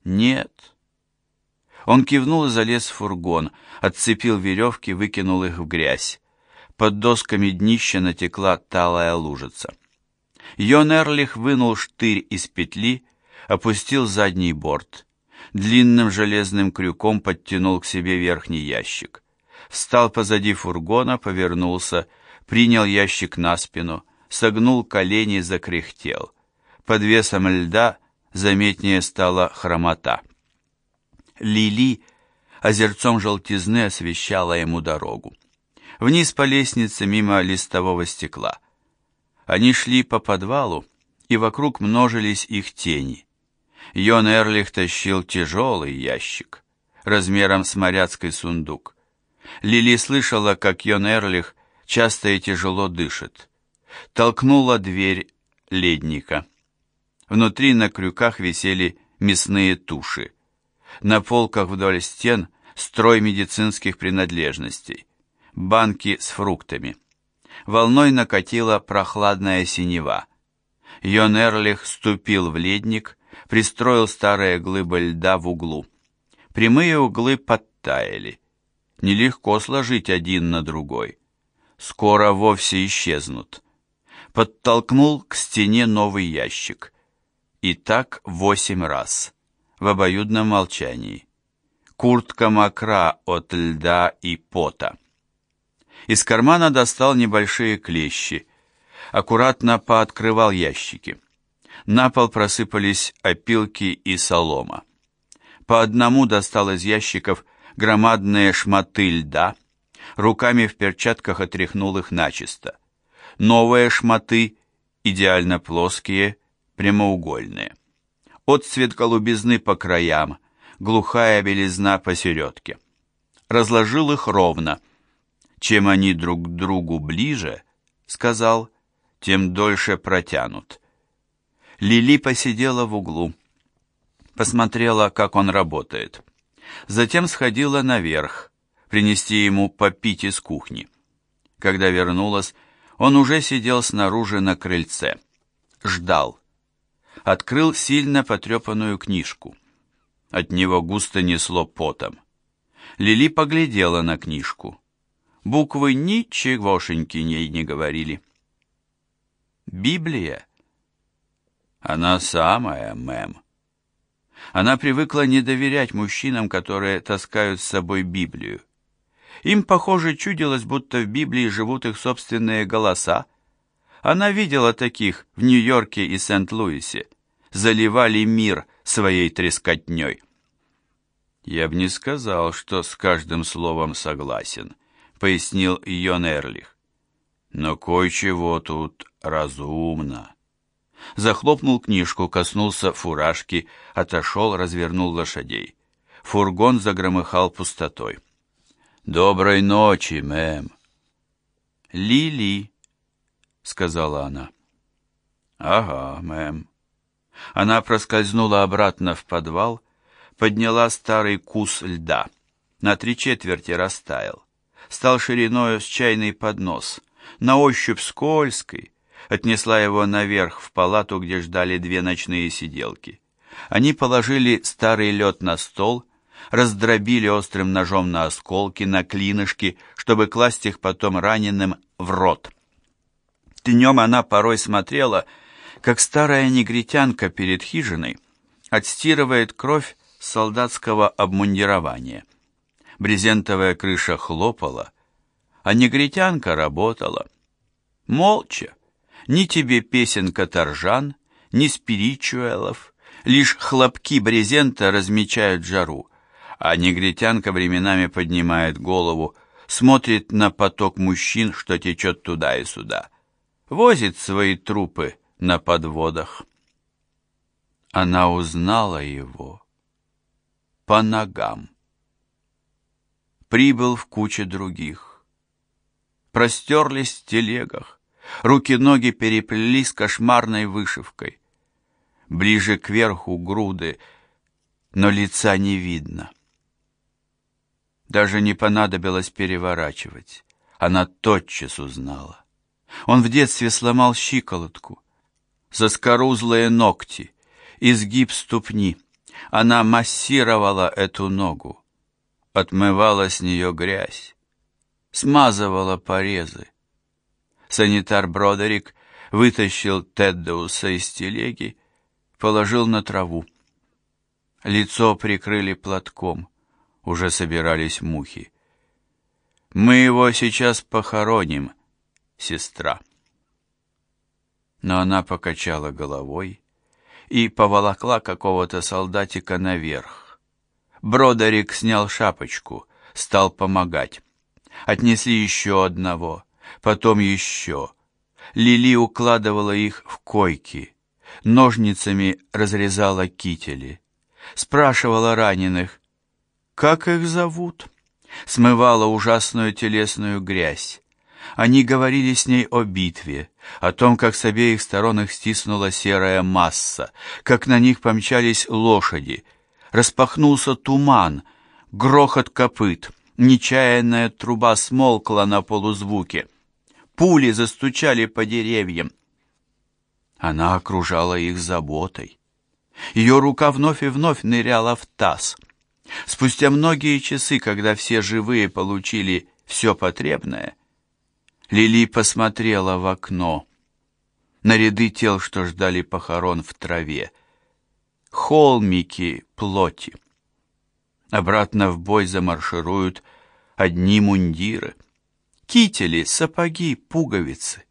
Нет. Он кивнул и залез в фургон, отцепил веревки, выкинул их в грязь. Под досками днища натекла талая лужица. Йон Эрлих вынул штырь из петли, опустил задний борт. Длинным железным крюком подтянул к себе верхний ящик. Встал позади фургона, повернулся, принял ящик на спину, согнул колени, закряхтел. Под весом льда заметнее стала хромота. Лили озерцом желтизны освещала ему дорогу. Вниз по лестнице мимо листового стекла. Они шли по подвалу, и вокруг множились их тени. Йон Эрлих тащил тяжелый ящик, размером с моряцкий сундук. Лили слышала, как Йон Эрлих часто и тяжело дышит. Толкнула дверь ледника. Внутри на крюках висели мясные туши. На полках вдоль стен строй медицинских принадлежностей. Банки с фруктами. Волной накатила прохладная синева. Йон Эрлих ступил в ледник, пристроил старые глыбы льда в углу. Прямые углы подтаяли. Нелегко сложить один на другой. Скоро вовсе исчезнут. Подтолкнул к стене новый ящик. И так 8 раз. В обоюдном молчании. Куртка мокра от льда и пота. Из кармана достал небольшие клещи. Аккуратно пооткрывал ящики. На пол просыпались опилки и солома. По одному достал из ящиков громадные шматы льда, руками в перчатках отряхнул их начисто. Новые шматы, идеально плоские, прямоугольные. Отцвет голубизны по краям, глухая белизна посередке. Разложил их ровно. Чем они друг к другу ближе, сказал, тем дольше протянут. Лили посидела в углу, посмотрела, как он работает. Затем сходила наверх, принести ему попить из кухни. Когда вернулась, он уже сидел снаружи на крыльце. Ждал. Открыл сильно потрепанную книжку. От него густо несло потом. Лили поглядела на книжку. Буквы ничегошеньки ей не говорили. Библия? Она самая, мэм. Она привыкла не доверять мужчинам, которые таскают с собой Библию. Им, похоже, чудилось, будто в Библии живут их собственные голоса. Она видела таких в Нью-Йорке и Сент-Луисе. Заливали мир своей трескотней. «Я б не сказал, что с каждым словом согласен», — пояснил Йон Эрлих. «Но кое-чего тут разумно». Захлопнул книжку, коснулся фуражки, отошел, развернул лошадей. Фургон загромыхал пустотой. «Доброй ночи, мэм». «Лили», — сказала она. «Ага, мэм». Она проскользнула обратно в подвал, подняла старый кус льда. На 3/4 растаял. Стал шириною с чайный поднос. На ощупь скользкий. Отнесла его наверх в палату, где ждали 2 ночные сиделки. Они положили старый лед на стол, раздробили острым ножом на осколки, на клинышки, чтобы класть их потом раненым в рот. Днем она порой смотрела, как старая негритянка перед хижиной отстирывает кровь с солдатского обмундирования. Брезентовая крыша хлопала, а негритянка работала. Молча. Ни тебе песен каторжан, ни спиричуэлов, лишь хлопки брезента размечают жару, а негритянка временами поднимает голову, смотрит на поток мужчин, что течет туда и сюда, возит свои трупы на подводах. Она узнала его по ногам. Прибыл в куче других. Простерлись в телегах. Руки-ноги переплелись кошмарной вышивкой. Ближе кверху груды, но лица не видно. Даже не понадобилось переворачивать. Она тотчас узнала. Он в детстве сломал щиколотку, заскорузлые ногти, изгиб ступни, Она массировала эту ногу, отмывала с нее грязь, смазывала порезы. Санитар Бродерик вытащил Теддеуса из телеги, положил на траву. Лицо прикрыли платком, уже собирались мухи. «Мы его сейчас похороним, сестра». Но она покачала головой и поволокла какого-то солдатика наверх. Бродерик снял шапочку, стал помогать. Отнесли еще одного, потом еще. Лили укладывала их в койки, ножницами разрезала кители, спрашивала раненых, как их зовут, смывала ужасную телесную грязь. Они говорили с ней о битве, о том, как с обеих сторон их стиснула серая масса, как на них помчались лошади. Распахнулся туман, грохот копыт, нечаянная труба смолкла на полузвуке. Пули застучали по деревьям. Она окружала их заботой. Ее рука вновь и вновь ныряла в таз. Спустя многие часы, когда все живые получили все потребное, Лили посмотрела в окно на ряды тел, что ждали похорон в траве. Холмики плоти. Обратно в бой замаршируют одни мундиры. Кители, сапоги, пуговицы.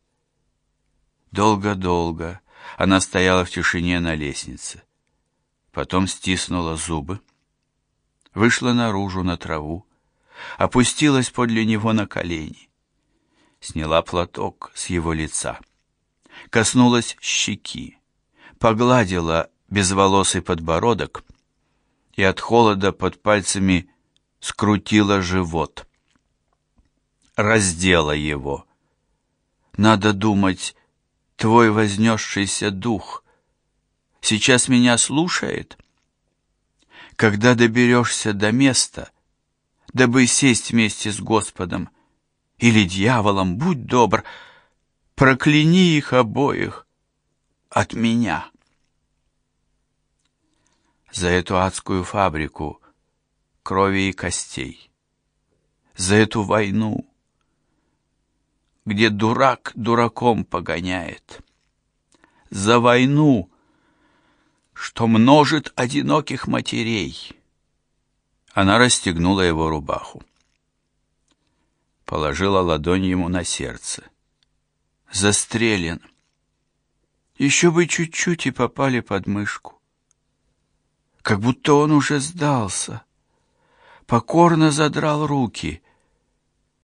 Долго-долго она стояла в тишине на лестнице. Потом стиснула зубы, вышла наружу на траву, опустилась подле него на колени. Сняла платок с его лица, коснулась щеки, погладила безволосый подбородок и от холода под пальцами скрутила живот. Раздела его. Надо думать, твой вознесшийся дух сейчас меня слушает. Когда доберешься до места, дабы сесть вместе с Господом или дьяволом, будь добр, прокляни их обоих от меня. За эту адскую фабрику крови и костей, за эту войну, где дурак дураком погоняет, за войну, что множит одиноких матерей. Она расстегнула его рубаху, положила ладонь ему на сердце. Застрелен. Еще бы чуть-чуть и попали под мышку. Как будто он уже сдался. Покорно задрал руки,